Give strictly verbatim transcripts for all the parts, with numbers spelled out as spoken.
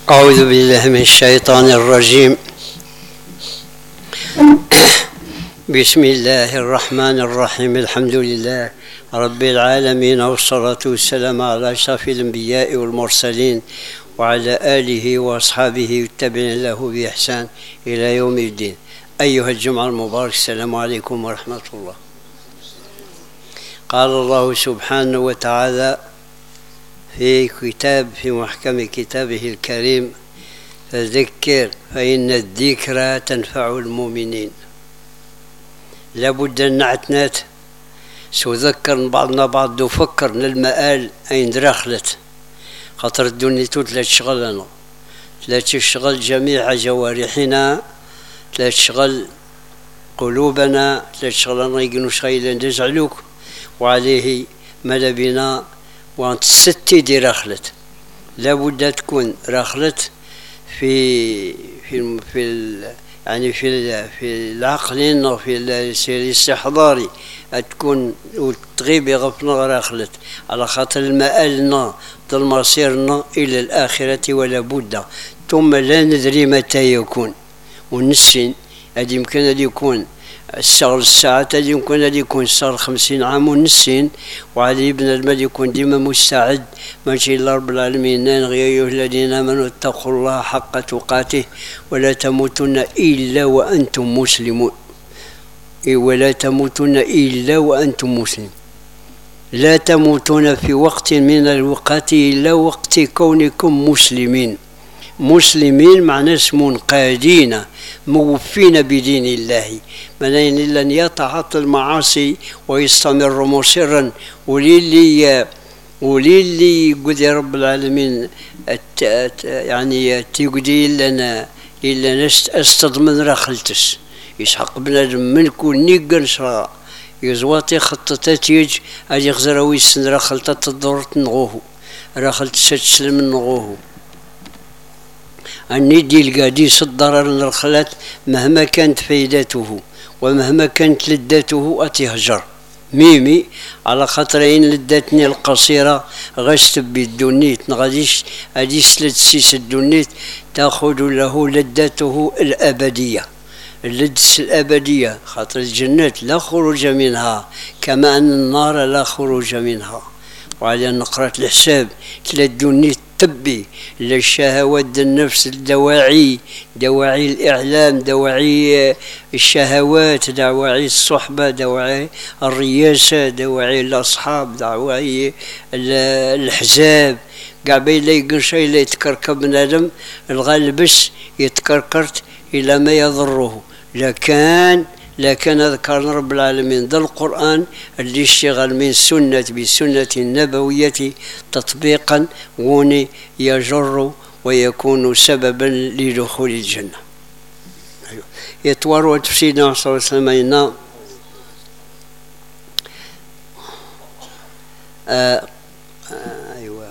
أعوذ بالله من الشيطان الرجيم. بسم الله الرحمن الرحيم. الحمد لله رب العالمين، والصلاة والسلام على أشرف الأنبياء والمرسلين وعلى آله وأصحابه والتابعين له بإحسان إلى يوم الدين. أيها الجمعة المبارك، السلام عليكم ورحمة الله. قال الله سبحانه وتعالى في كتاب في محكم كتابه الكريم: فذكر فإن الذكرى تنفع المؤمنين. لابد أن نعتنات سذكر بعضنا بعض وفكر للمآل أين دخلت، خاطر الدنيا ثلاث شغلنا، ثلاث شغل جميع جوارحنا، ثلاث شغل قلوبنا، ثلاث شغلنا يقنوا شغيلا نجعلوك وعليه ماذا بنا وانت ستي دي رخلت. لابد تكون رخلت في في في يعني في في العقل وفي الاستحضاري، تكون وتغيب يغفنا رخلت على خاطر المآلنا ضل مصيرنا إلى الآخرة ولا بد. ثم لا ندري متى يكون، ونسين هذه يمكن أن يكون الشغل الساعة، هذه يمكن أن يكون صار خمسين عام ونسين، وعلي بن المال يكون ديما مستعد. ماشي الله رب العالمين: يا أيها الذين آمنوا اتقوا الله حق تقاته ولا تموتن إلا وأنتم مسلمون. ولا تموتن إلا وأنتم مسلمون، لا تموتون في وقت من الوقت إلا وقت كونكم مسلمين. مسلمين معناه منقادين موفين بدين الله، معناه لن يتعاطى المعاصي ويستمر مصرا. وللي وللي يقول يا رب العالمين يعني تيقدي لنا إلا نست استضمن رخلتس يسحق بنادم من كل نيقن شرا يزواتي خطتات يج أجي خزراوي السن رخلتات الدور تنغوه رخلت ستسلم نغوه. الندي القاديس الضرر للخلات مهما كانت فايدته ومهما كانت لذته أتهجر ميمي على خاطرين لذاتني القصيرة غشت بالدنيت نغاديش أديس لدسيس الدنيت تأخذ له لذته الأبدية، اللذة الأبدية. خاطر الجنات لا خروج منها كما أن النار لا خروج منها. وعلى نقرأ الحساب تلا الدنيت تبي للشهوات النفس، الدواعي دواعي الإعلام، دواعي الشهوات، دواعي الصحبة، دواعي الرياسة، دواعي الأصحاب، دواعي الحزاب. قاع بين لا يقن شيء لا يتكركب بنادم الغالب بس يتكركرت إلى ما يضره. لكن لكن أذكر رب العالمين ذا القرآن اللي اشتغل من سنة بسنة النبوية تطبيقا وني يجر ويكون سببا لدخول الجنة. يتورط في سيدنا صلى الله عليه وسلم آه أيوة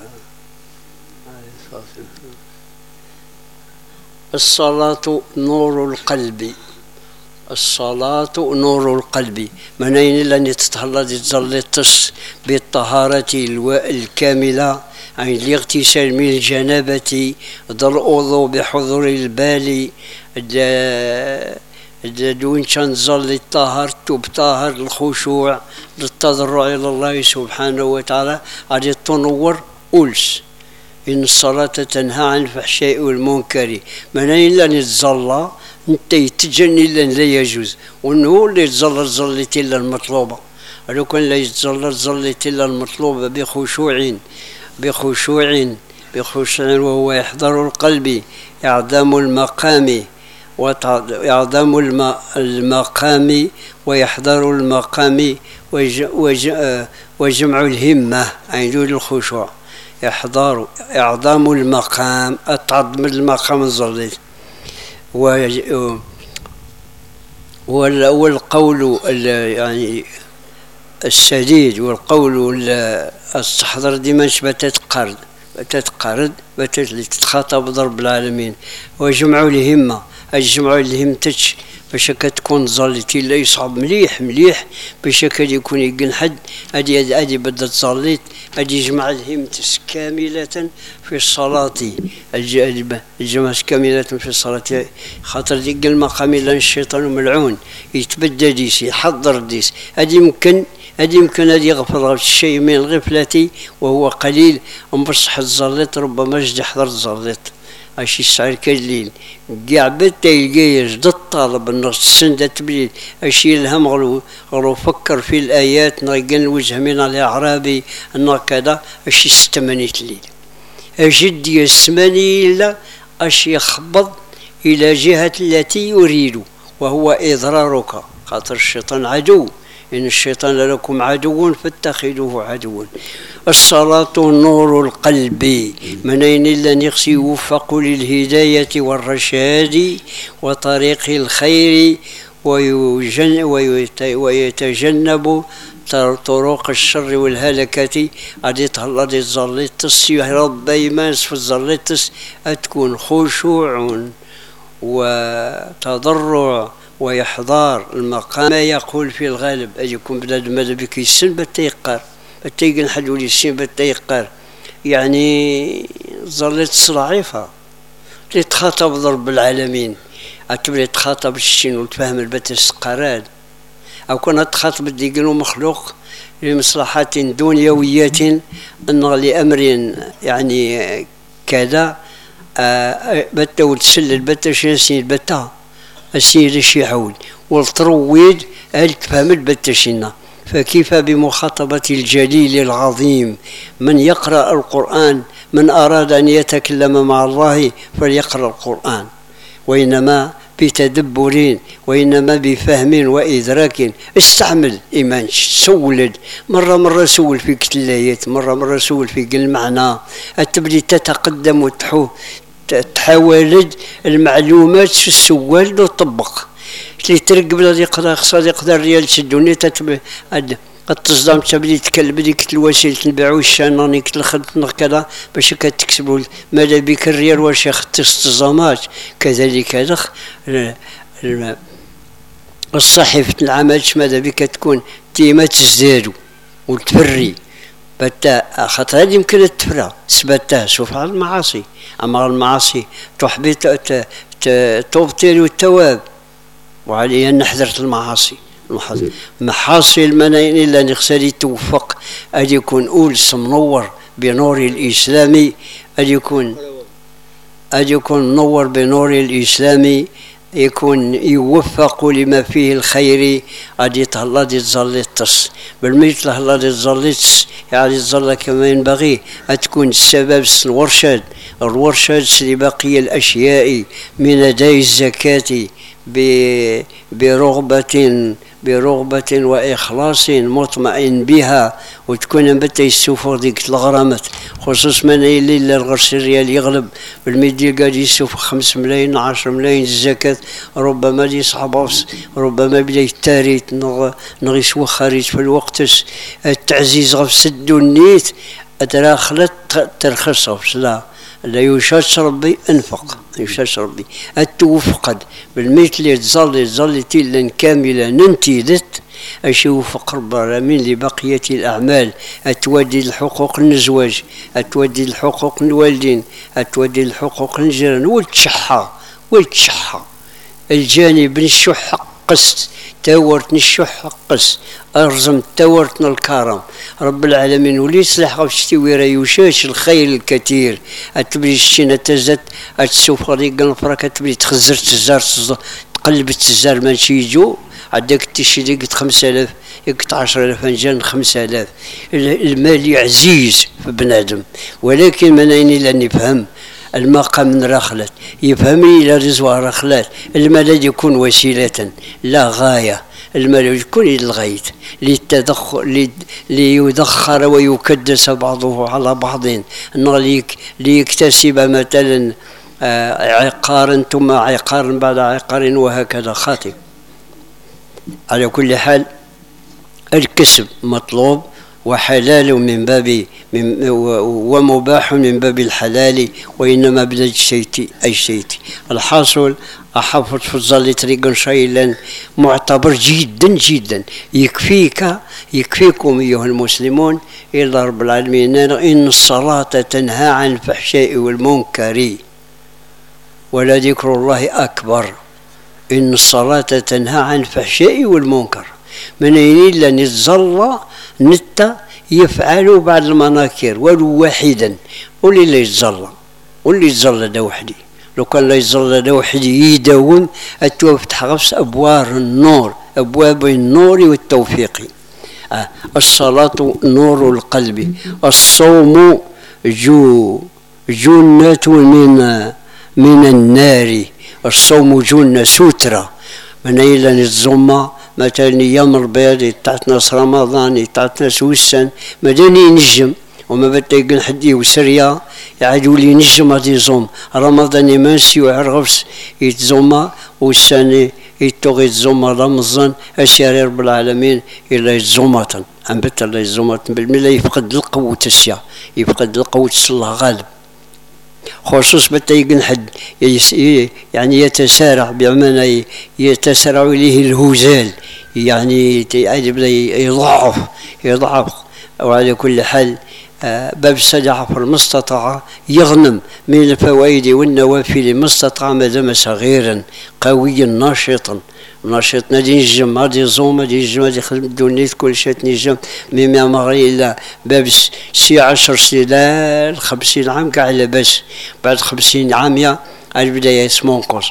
الصلاة نور القلب، الصلاة نور القلب. منين لن تتهلا تظل تص بالطهارة الكاملة عن الاغتسال من الجنابة، ضل الوضوء بحضور البال، دون كان ظل الطهر تبطهر الخشوع للتضرع إلى الله سبحانه وتعالى. غادي تنور أولس إن الصلاة تنهى عن الفحشاء والمنكر. منين لن تظل انت يتجني لن لا يجوز، وانه اللي يتظلل ظلت الا المطلوبه. لو كان لا يتظلل ظلت الا المطلوبه بخشوع بخشوع بخشوع وهو يحضر القلب، اعظم المقام وإعظام المقام ويحضر المقام وجمع الهمة عند الخشوع. يحضر إعظام المقام أتعظم المقام الظليل. والقول يعني السديد والقول الصحضر ديما بتتقرد بتتقرد بتتخاطب ضرب العالمين. وجمع الهمة الجمع الهمتش باش كتكون ظليتي لا يصعب مليح مليح باش كان يكون يقن حد هادي هادي بدات تصليت هادي يجمع الهمتس كاملة في الصلاة الجماعة كاملة في الصلاة خاطر ديك المقام إلا الشيطان ملعون يتبدى ديس يحضر ديس هادي يمكن هادي يمكن هادي يغفر الشيء من الغفلة وهو قليل ومبصح الزليت ربما جدي حضر الزليت اشي السعر كالليل كاع بدا يلقى جد الطالب النص السندة تبليل اشي الهم غلو غلو فكر في الايات نلقى الوجه من الاعرابي ان كذا اشي استمنيت الليل اجد يسمني الا اشي يخبض الى جهة التي يريد وهو اضرارك خاطر الشيطان عدو إن الشيطان لكم عدو فاتخذوه عدوا الصلاة نور القلب من أين إلا نقصي يوفق للهداية والرشاد وطريق الخير ويجن ويتجنب طرق الشر والهلكة غادي تهلا دي الزليتس رب يماس في الزليتس أتكون خشوع وتضرع ويحضر المقام ما يقول في الغالب أجيكم بلاد ماذا بك يسن بتيقر بتيقن حد ولي السن بتيقر يعني ظلت ضعيفة تخاطب ضرب العالمين أتبري تخاطب الشين وتفهم البتس قراد أو كنا تخاطب الديقن مخلوق لمصلحة دنيوية أن لأمر يعني كذا بتا وتسلل بتا شنسين بتا السيد الشيعون والترويد هل تفهم البتشنا فكيف بمخاطبة الجليل العظيم من يقرأ القرآن من أراد أن يتكلم مع الله فليقرأ القرآن وإنما بتدبر وإنما بفهم وإدراك استعمل إيمان سولد مرة مرة سول في كتلايات مرة مرة سول في المعنى التبدي تتقدم وتحو تحاول المعلومات في السوال وتطبق اللي ترقب بلا يقدر خصها يقدر ريال تشدوني تتبع قد تصدم تبدي تكلم ديك الوسيله نبيعو الشاناني كتلخد كذا باش كتكسبوا ماذا بك الريال واش يخت التصامات كذلك هذا الصحيفة العمل ماذا بك تكون ديما تزدادو وتفري بتا خاطر هذه يمكن التفرى سبتها شوف على المعاصي اما المعاصي تحبي تبطل والتواب وعلي ان حذرت المعاصي محاصي المناين الا نخسري توفق ان يكون أولس منور بنور الاسلام ان يكون ان يكون منور بنور الاسلام يكون يوفق لما فيه الخير غادي تهلا دي تزليطس بالميت تهلا دي تزليطس يعني تزلى كما ينبغي تكون السبب الورشاد الورشاد لبقية الأشياء من أداء الزكاة برغبة برغبة وإخلاص مطمئن بها وتكون بتا يسوفر ديك الغرامات خصوص من اللي الغرس الريال يغلب بالميدي قاعد يسوف خمس ملايين عشر ملايين الزكاة ربما دي صحاب ربما بدا يتاريت نغي سوا خارج في الوقت التعزيز غف سدو النيت أتراخلت ترخص لا لا يشاش ربي انفق يشاش ربي التوفقد بالمثل تظل ظلتي لن كاملة ننتيذت أشوف رب العالمين لبقية الأعمال أتودي الحقوق الزواج أتودي الحقوق الوالدين أتودي الحقوق الجيران والتشحة والتشحة الجانب الشح قست تاورتني الشح قس أرزم تاورتنا الكرم رب العالمين ولي يصلح غفشتي ويرا يوشاش الخير الكثير أتبري الشينة تزت أتسوف غاديك الفراك أتبري تخزر تزار تقلب التزار ماشي يجو عندك تشي ديك خمسة آلاف يقط عشرة آلاف فنجان خمسة آلاف المال عزيز في بنادم ولكن من أين إلا نفهم المقام من رخلت يفهمني إلى رزوة رخلات المال يكون وسيلة لا غاية المال يكون للغاية للتدخل ليدخر ويكدس بعضه على بعض ليكتسب مثلا عقارا ثم عقار بعد عقار وهكذا خاطئ على كل حال الكسب مطلوب وحلال من باب من ومباح من باب الحلال، وإنما بدا الشيء أي شيء. الحاصل أحافظ في الظل طريقا شيئا معتبر جدا جدا. يكفيك يكفيكم أيها المسلمون إلى رب العالمين إن الصلاة تنهى عن الفحشاء والمنكر ولذكر الله أكبر. إن الصلاة تنهى عن الفحشاء والمنكر، من إلا نتظل نتا يفعل بعض المناكر ولو واحدا. واللي لا يتظل واللي يتظل دا وحدي، لو كان لا يتظل دا وحدي يداوم التوفتح غفص أبواب النور، أبواب النور والتوفيق. آه. الصلاة نور القلب، الصوم جو جنة من من النار. الصوم جنة سترة من إلا نتظم مثلا أيام البيض تاعت ناس رمضان تاعت ناس وسن مداني نجم وما بتلاقي حد وسريا يعاد يولي نجم غادي يزوم رمضان يمانسي وعرغفس يتزوم والسنة يتوغي يتزوم رمضان أسير رب العالمين إلا يتزومة أنبت الله يتزومة بالملا يفقد القوة السيا يفقد القوة الصلاة غالب خصوص بتلاقي حد يعني يتسارع بمعنى يتسارع إليه الهزال يعني يبدا يضعف يضعف. وعلى كل حال باب الصدقة في المستطاع يغنم من الفوائد والنوافل ما استطاع ما دام صغيرا قويا ناشطا ناشط نادي نجم غادي يزوم غادي ينجم غادي يخدم الدنيا كل شيء تنجم مما مغري الا باب سي عشر سنين خمسين عام كاع لاباس. بعد خمسين عام يا البداية يتمنقص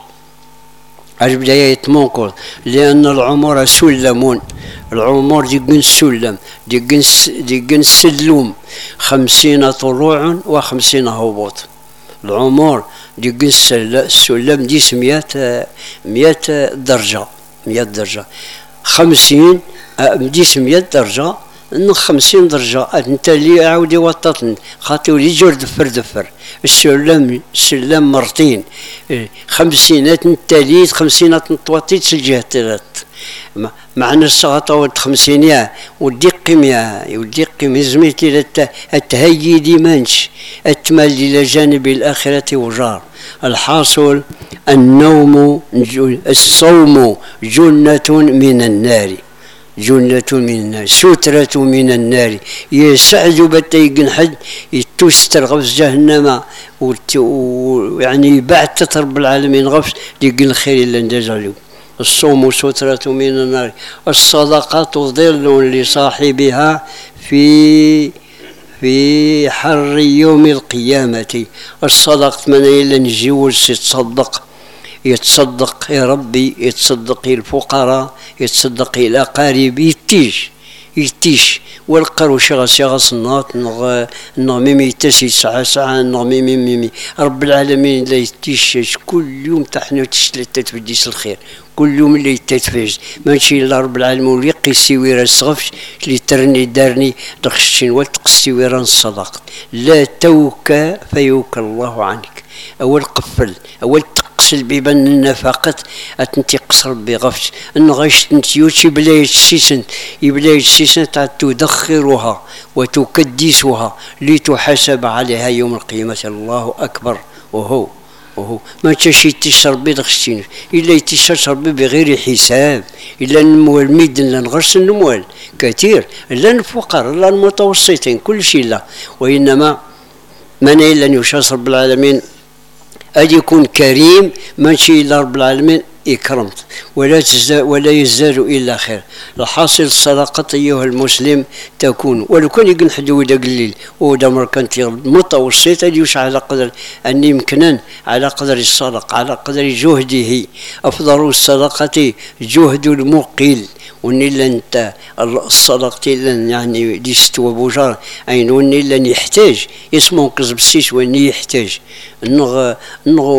البداية يتمنقص لأن العمر سلمون. العمر ديقن السلم ديقن ديقن السلوم خمسين طلوع وخمسين هبوط. العمر ديقن السلم ديس مئة مئة درجة مئة درجة خمسين ديس مئة درجة ان خمسين درجة انت اللي عاودي وططن خاطي ولي جور دفر دفر السلم السلم مرتين خمسينات نتاليت خمسينات نتوطيت سجهة ثلاث معنى السغطة خمسينية ودي قيمية ودي قيمية زميتي التهيي دي منش التمال إلى جانب الآخرة وجار. الحاصل النوم الصوم جنة من النار جنة من النار سترة من النار. يسعد بتيقن حد يتوستر غفز جهنم ويعني بعد ترب العالمين غفز يقن الخير اللي ندجالو. الصوم سترة من النار. الصدقة ظل لصاحبها في في حر يوم القيامة. الصدقة من إلا نجيو يتصدق يتصدق يا ربي يتصدق الفقراء يتصدق الأقارب يتيش يتيش والقرو شغل شغل صنات نغ نغ ميمي يتسي ساعة ساعة نغ ميمي ميمي رب العالمين لا يتيش كل يوم تحنو تشتلتت في ديس الخير كل يوم اللي يتفاجئ ماشي الا رب العالمين اللي يقيسي ويرا الصغفش اللي ترني دارني دخشين وتقسي ويرا الصدق. لا توكى فيوكى الله عنك. اول قفل اول تقسل بيبان النفقة اتنتي قصر بغفش ان غايش تنتيوتشي بلاية السيسن يبلاية السيسن تعد تدخرها وتكدسها لتحاسب عليها يوم القيامة. الله اكبر. وهو وهو ما تشي تشرب بيدخشين الا يتشرب بغير حساب الا نمو الميد لا نغرس النموال كثير لا الفقراء لا المتوسطين كل شيء لا. وانما من الا يشاصر بالعالمين أن يكون كريم ماشي إلا رب العالمين إكرمت ولا ولا يزداد إلا خير. الحاصل الصدقة أيها المسلم تكون ولو كان يقول حد ودا قليل ودا مركنتي متوسطة يوش على قدر أن يمكنن على قدر الصدقة على قدر جهده. أفضل الصدقة جهد المقيل ونيلا انت الصدقة يعني ديست وبوجار أين ونيلا يحتاج يسمون قصب السيس واني يحتاج نغ نغ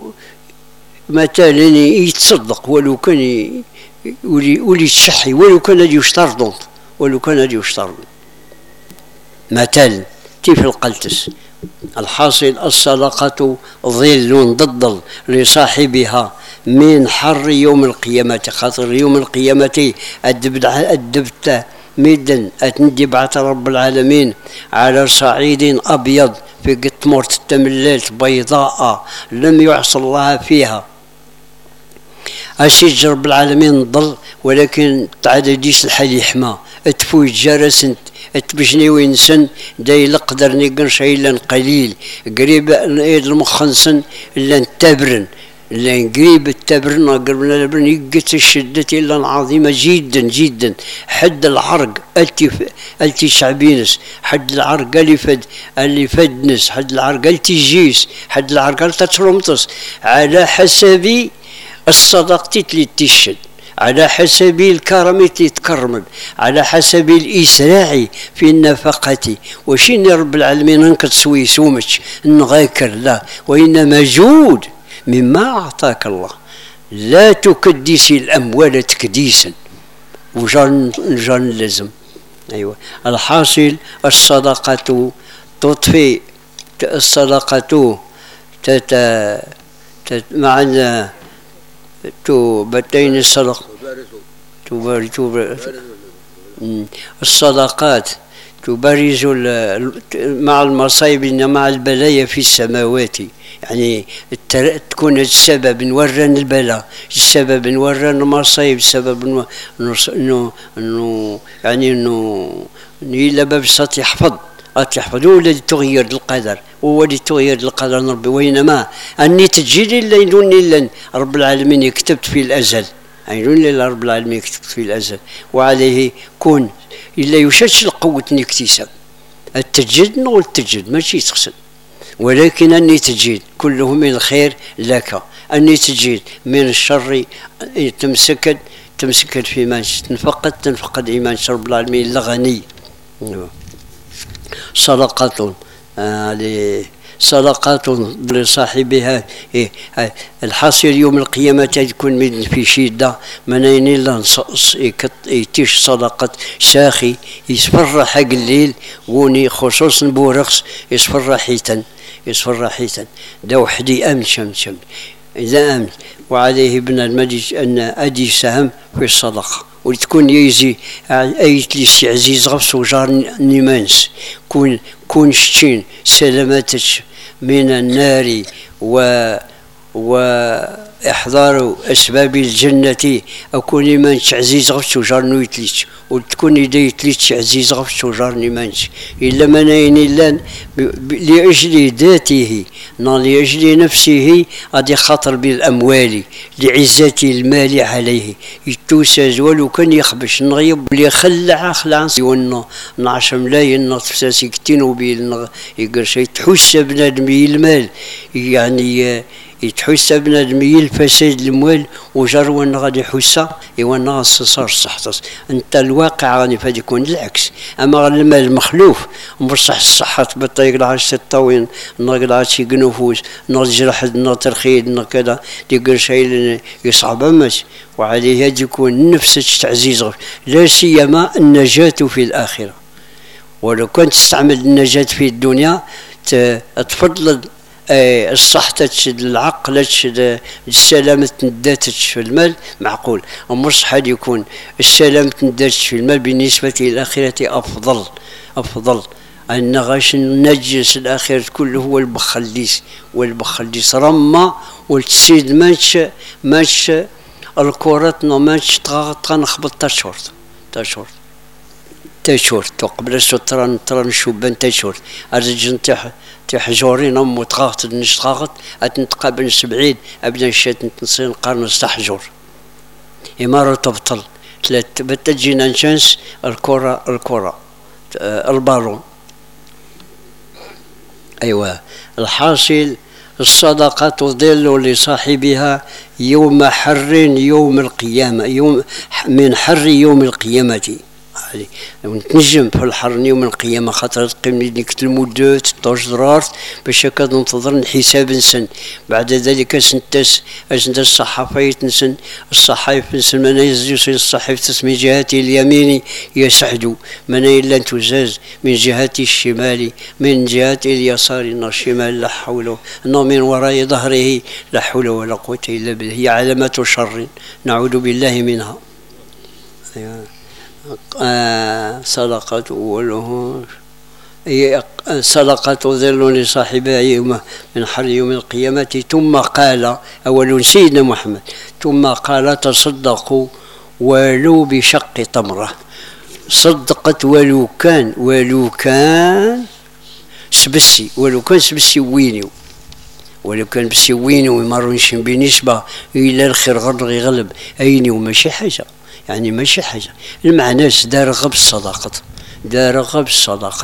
مثلا يتصدق ولو كان ولي ولي تشحي ولو كان هذا يشترط ولو كان هذا يشترط مثلا كيف القلتس. الحاصل الصدقة ظل ضد لصاحبها من حر يوم القيامة. خاطر يوم القيامة الدبت ميدا أتندي بعث رب العالمين على صعيد أبيض في قطمورة التملات بيضاء لم يعص الله فيها. أشي رب العالمين ضل ولكن تعاد ديس الحال يحمى اتفوي جارسنت اتبجني وينسن داي لقدر نيقنش إلا قليل قريب المخنسن إلا نتابرن إلا قريب التابرن قربنا لبرن يقت الشدة إلا عظيمة جدا جدا. حد العرق التي التي شعبينس حد العرق اللي فد اللي فدنس حد العرق التي جيس حد العرق التي ترمطس على حسب الصدقة اللي تشد على حسب الكرم اللي تكرمل على حسب الإسراع في النفقة. وشين رب العالمين انك تسوي سومش نغاكر لا وإنما جود مما أعطاك الله لا تكدس الأموال تكديسا وجان جان لازم. أيوة الحاصل الصدقة تطفي الصدقة تت معنى تو بتين الصدق تبارز الصدقات تبارز مع المصايب مع البلايا في السماوات. يعني تكون السبب نورن البلاء السبب نورن المصايب السبب انه انه يعني انه إلا باب السطح يحفظ أتحفظ هو الذي تغير القدر هو الذي تغير القدر ربي. وينما أني تجري إلا يدون إلا رب العالمين يكتبت في الأزل يدون إلا رب العالمين يكتبت في الأزل. وعليه كون إلا يشدش القوة نكتسب التجد نقول التجد ماشي تقصد ولكن أني تجد كله من الخير لك أني تجد من الشر تمسكت تمسكت في ما تنفقد تنفقد إيمان رب العالمين لغني. صدقة آه صدقات لصاحبها إيه الحاصل يوم القيامة تكون في شدة منين إلا يتيش صدقة ساخي يصفر حق الليل وني خصوصا بورقس يصفر حيتا يصفر حيتا دا وحدي أمن شم شم إذا أمن. وعليه ابن المجلس أن أدي سهم في الصدقة وتكون يجي أيت لي عزيز غفص وجار نيمانس كون كون شتين سلامتك من النار و وإحضار أسباب الجنة أكون نيمانس عزيز غفص وجار نويتليش وتكون يديتليش عزيز غفص وجار نيمانس إلا منين إلا لأجل ذاته لأجل نفسه أدي خطر بالأموال لعزة المال عليه يتوسز ولو كان يخبش نغيب اللي خلع خلع ون نعش ملايين نطفساسي كتين وبيل يقرش يتحس بنادمي المال يعني يتحس بنادمي الفساد الموال وجر وانا غادي يحسها وانا صار صحتس انت الواقع غادي فادي يكون العكس. اما المال المخلوف بصح الصحة بالطريق العاش الطوين نقل عاد شي نفوس نجرح نترخيد كذا يقول شيء يصعب مش. وعليه يكون نفسك تعزيز لا سيما النجاة في الآخرة. ولو كنت تستعمل النجاة في الدنيا تفضل الصحة العقل السلامة نداتك في المال معقول. أما الصحة يكون السلامة نداتك في المال بالنسبة للآخرة أفضل أفضل. أن غاش نجس الآخرة كله هو البخليس والبخليس رمى والتسيد ماتش ماتش الكرات ماتش تنخبط تشورت تشورت تشورت قبل ستران تران شوبان تشورت أرجن تح تحجورين أم تغاغت نشتغاغت أتنتقابل سبعين أبدا نشات نتنصين قرن استحجور إمارة تبطل ثلاث بتجينا نشانس الكرة الكرة البالون. أيوة الحاصل الصدقة تظل لصاحبها يوم حر يوم القيامة يوم من حر يوم القيامة. نتنجم في الحر يوم القيامة خاطر تقيم ديك المدة ستاش درار باش هكا ننتظر الحساب نسن. بعد ذلك سنتس أجند الصحافة نسن الصحائف نسن من يزيوس الصحيف تسمي جهة اليمين يسعد من إلا تزاز من جهة الشمال من جهة اليسار الشمال لا حول من وراء ظهره لا حول ولا قوة إلا بالله هي علامة شر نعوذ بالله منها. آه صدقة أوله صدقة ظل لصاحبها يوم من حر يوم القيامة. ثم قال أول سيدنا محمد ثم قال تصدقوا ولو بشق تمرة. صدقت ولو كان ولو كان سبسي ولو كان سبسي وينيو ولو كان بسي وينيو ويمرونش بنسبة إلى الخير غير يغلب أيني وماشي حاجة يعني ماشي حاجة المعنى دار غب الصداقة دار غب الصداقة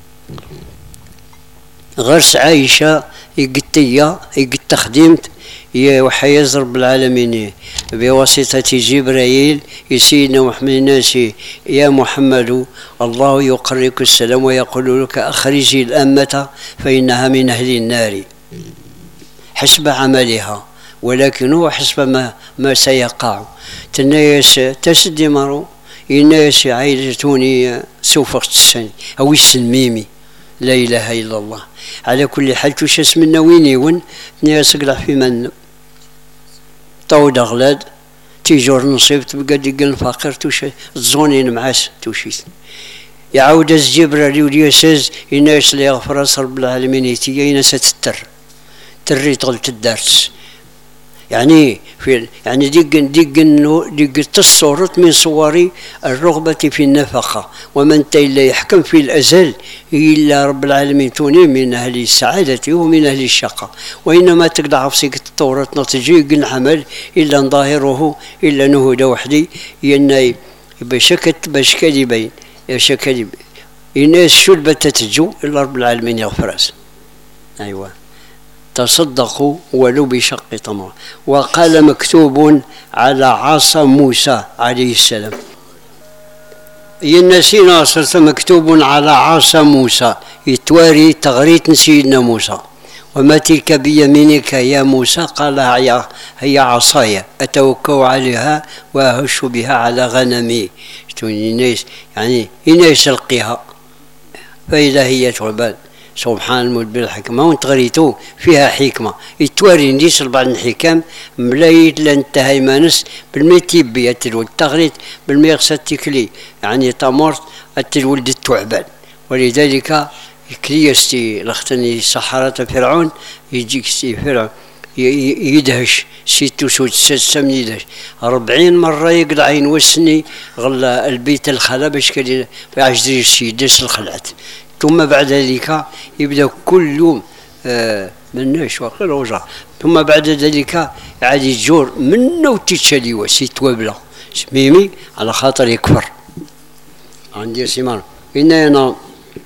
غرس عايشة يقتيا يقت خدمت وحيز رب العالمين بواسطة جبرائيل سيدنا محمد الناسي يا محمد الله يقرئك السلام ويقول لك أخرجي الأمة فإنها من أهل النار حسب عملها ولكن هو حسب ما, ما سيقع تنايس تسدي مرو الناس عائلتوني سوف تسني أو السنميمي لا إله إلا الله. على كل حال توش اسمنا وينيون ناس قلع في من طود أغلاد تيجور نصيب تبقى ديق الفقير توش الزونين معاس توشيت يعود الجبرة وليساز الناس اللي يغفر رب العالمين يتيا ناس تتر تري طلت الدرس يعني في يعني دق دق انه دق الصورة من صور الرغبة في النفقة ومن إلا يحكم في الأزل إلا رب العالمين توني من أهل السعادة ومن أهل الشقاء وإنما تقدر عفسك التوراة نتجي قل عمل إلا ظاهره إلا نهود وحدي ين بشكت بشكل بين شكل الناس شلبة تتجو إلا رب العالمين يغفر. أيوة تصدقوا ولو بشق تمر. وقال مكتوب على عصا موسى عليه السلام ينسينا صرت مكتوب على عصا موسى يتواري تغريت سيدنا موسى وما تلك بيمينك يا موسى قال هي, هي عصايا أتوكأ عليها وأهش بها على غنمي يعني الناس يلقيها فإذا هي ثعبان سبحان المدبر الحكمة وانت غريتو فيها حكمة يتواري نديس بعض الحكام ملايت لانتهي مانس بالميتيبي التلولد تغريت بالميغسة تكلي يعني تمرت التلولد التعبان ولذلك كليستي لختني سحرة فرعون يجيك سي فرعون يدهش ست وسود سم يدهش أربعين مرة يقلع ينوسني غلا البيت الخلا باش كان عجزي السيدس الخلعت ثم بعد ذلك يبدأ كل يوم آه مناش وقيل وجع ثم بعد ذلك عاد يجور منه وتتشالي وسيت وبلا سميمي على خاطر يكفر عندي سيمان إن أنا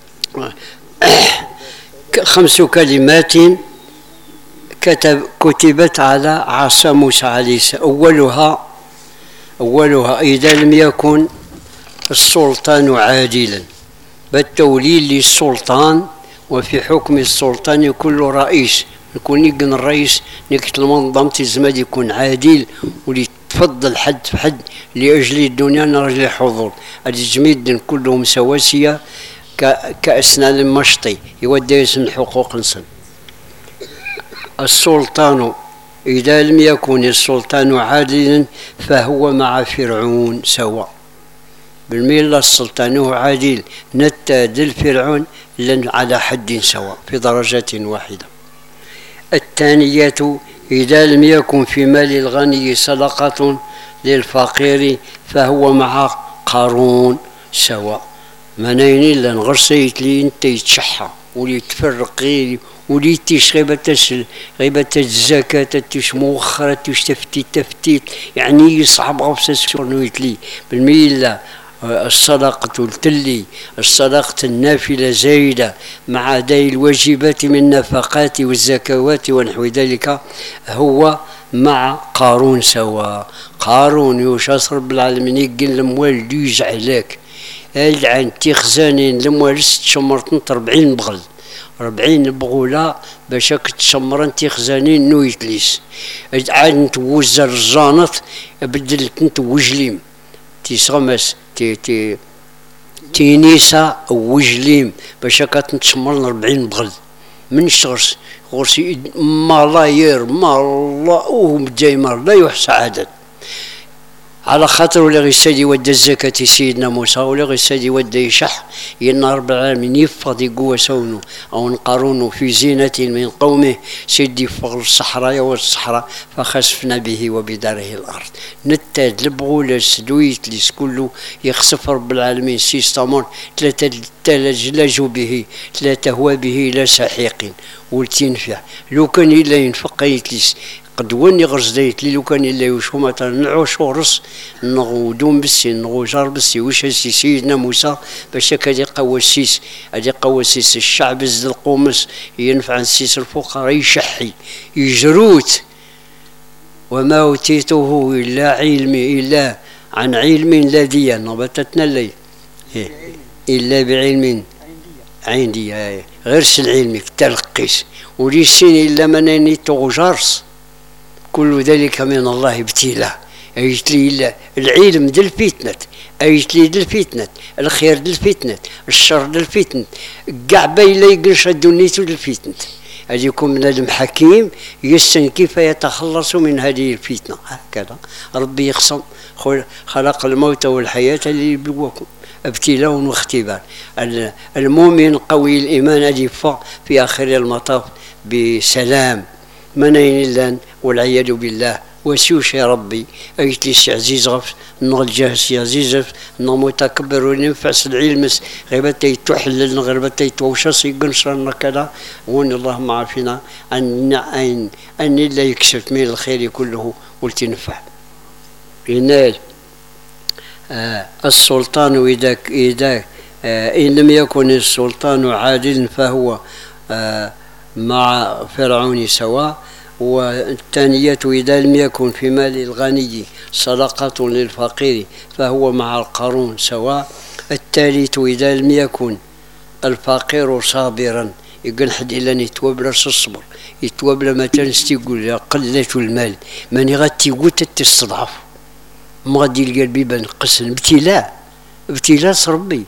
خمس كلمات كتب كتبت على عصا موسى عليه السلام أولها أولها إذا لم يكن السلطان عادلا بالتوليل للسلطان وفي حكم السلطان كل رئيس يكون يقن الرئيس نكت المنظمة الزماد يكون عادل وليتفضل حد في حد لأجل الدنيا نرجع الحضور الجميد كلهم سواسية كأسنان المشطي يودي اسم الحقوق نصن. السلطان إذا لم يكن السلطان عادلا فهو مع فرعون سواء بالميل السلطان هو عادل نتادل فرعون لن على حد سواء في درجة واحدة. الثانية إذا لم يكن في مال الغني صدقة للفقير فهو مع قارون سواء منين إلا نغرسيت لي انت يتشحى ولي تفرقي ولي تيش غيبة غيبة الزكاة تيش مؤخرة تيش تفتيت تفتيت يعني يصعب غفصة سورنويت لي بالميل الصدقة التلي الصدقة النافلة زايدة مع أداء الواجبات من النفقات والزكوات ونحو ذلك هو مع قارون سواء. قارون يوشاس رب العالمين يقل الأموال ديج عليك العن تخزانين الأموال تشمرت أربعين بغل أربعين بغولة باش تشمرن تخزانين نويتليس عاد نتوزر الزانط بدلت نتوجليم تيسغمس تي تي تينيسا وجليم باش كتنتشمرن أربعين بغل من شغرس غرسي ما لا ير ما الله وهم جايمر لا يحصى عدد على خاطر ولا غيسادي ود الزكاة سيدنا موسى ولا غيسادي ود يشح ينا رب العالمين يفض قوة سونو أو نقارونه في زينة من قومه سيدي فوق الصحراء والصحراء فخسفنا به وبداره الأرض نتاد البغولة سدويت ليس كله يخسف رب العالمين سيستامون ثلاثة تلجلجوا به لا تهوى به لا سحيق ولتنفع لو كان إلا ينفق يتليس قد وني غرز دايت لي لو كان الا يوشو مثلا نعوش ورس نغو دوم بسي نغو جار بسي وش هسي سيدنا موسى باش هكا قوى السيس هادي قوى السيس الشعب زد القومس ينفع السيس الفقراء يشحي يجروت وما اوتيته الا علمي الا عن علم لدي نبتتنا لي إيه. الا بعلم عندي غير العلم تلقيس وليسين الا مناني تغجرس كل ذلك من الله ابتلاء ايت لي العلم ديال الفتنة ايت لي ديال الفتنة الخير ديال الفتنة الشر ديال الفتنة كاع باين لا يقنش دنيتو ديال الفتنة هذا يكون بنادم حكيم يسن كيف يتخلص من هذه الفتنة هكذا ربي يقسم خلق الموت والحياة ليبلوكم ابتلاء واختبار المؤمن قوي الإيمان أجف في آخر المطاف بسلام منين اللان والعياذ بالله وسوش يا ربي ايتليس عزيز غف نغ الجهس يا عزيز نغ متكبر وننفعس العلمس غيبتي تحلل غيبتي توشص يقنصرنا كذا ون اللهم عافنا ان ان ان لا يكشف من الخير كله ولتنفع ينال آه السلطان اذا اذا آه ان لم يكن السلطان عادل فهو آه مع فرعون سواء والثانية إذا لم يكن في مال الغني صدقة للفقير فهو مع القارون سواء الثالث إذا لم يكن الفقير صابرا يقول حد إلا يتوب الصبر يتوب ما تنس تقول قلة المال من يغتي قوت تستضعف ما غادي يلقى البيبان بنقص ابتلاء ابتلاء ربي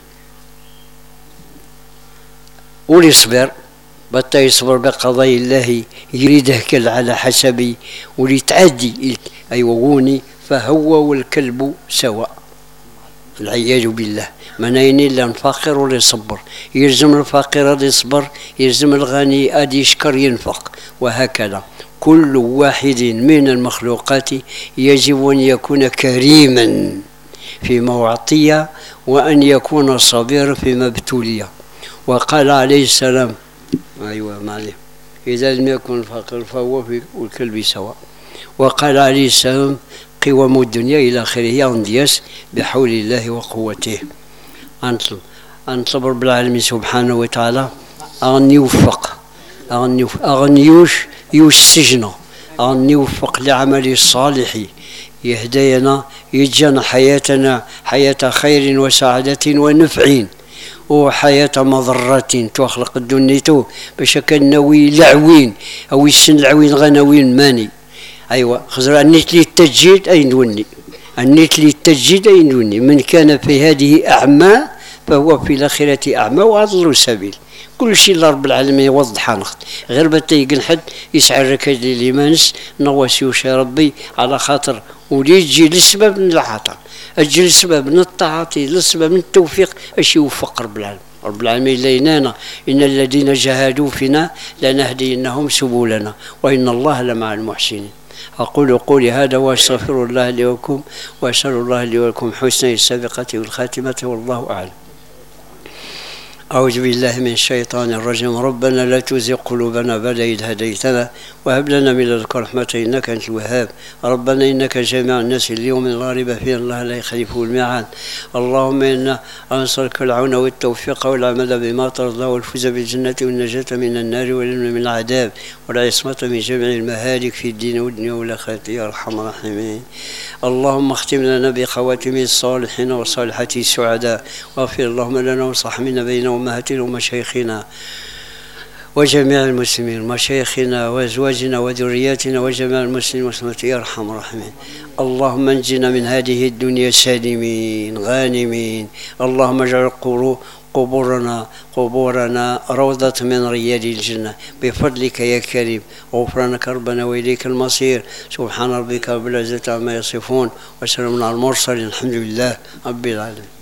وليصبر بطا يصبر بقضاء الله يريده كل على حسبي وليتعدي أيووني فهو والكلب سواء العياذ بالله منين إلا الفقير ولا يصبر يلزم الفقير هذا يصبر يلزم الغني هذا يشكر ينفق وهكذا كل واحد من المخلوقات يجب أن يكون كريما فيما أعطي وأن يكون صبيرا فيما ابتلي وقال عليه السلام أيوة معلم إذا لم يكن الفقير فهو في والكلب سواء وقال عليه السلام قوام الدنيا إلى آخره أندياس بحول الله وقوته أنطلب أنطلب رب العالمين سبحانه وتعالى أن يوفق أن يوش يسجن أن يوفق لعمل الصالح يهدينا يجعل حياتنا حياة خير وسعادة ونفع وحياة مضرة تخلق الدنيا باش كان ناوي لعوين أو يسن العوين غناوين ماني أيوة خزر النيت لي التجديد أي نوني النيت لي التجديد أي نوني من كان في هذه أعمى فهو في الآخرة أعمى وأضل سبيل كل شيء لرب العالمين يوضح نخت غير بتيقن حد يسعى الركاز للإيمانس نواسيوش يا ربي على خاطر وليجي لسبب من العطاء أجي لسبب من التعاطي لسبب من التوفيق أشي يوفق رب العالمين رب العالمين لينانا إن الذين جاهدوا فينا لنهدينهم سبلنا وإن الله لمع المحسنين أقول قولي هذا وأستغفر الله لي ولكم وأسأل الله لي ولكم حسن السابقة والخاتمة والله أعلم. أعوذ بالله من الشيطان الرجيم. ربنا لا تزغ قلوبنا بعد إذ هديتنا وهب لنا من لدنك رحمة إنك أنت الوهاب. ربنا إنك جامع الناس اليوم لا ريب فيه الله لا يخلف الميعاد. اللهم إنا أنصرك العون والتوفيق والعمل بما ترضى والفوز بالجنة والنجاة من النار والأمن من العذاب والعصمة من جميع المهالك في الدين والدنيا والآخرة يا أرحم الراحمين. اللهم اختم لنا بخواتم الصالحين وصالحات السعداء واغفر اللهم لنا وصحبنا بين أمهاتنا ومشايخنا وجميع المسلمين مشايخنا وأزواجنا وذرياتنا وجميع المسلمين والمسلمات يا أرحم الراحمين. اللهم انجنا من هذه الدنيا سالمين غانمين. اللهم اجعل قبورنا قبورنا روضة من رياض الجنة بفضلك يا كريم. غفرانك ربنا وإليك المصير. سبحان ربك رب العزة عما يصفون وسلام على المرسلين الحمد لله رب العالمين.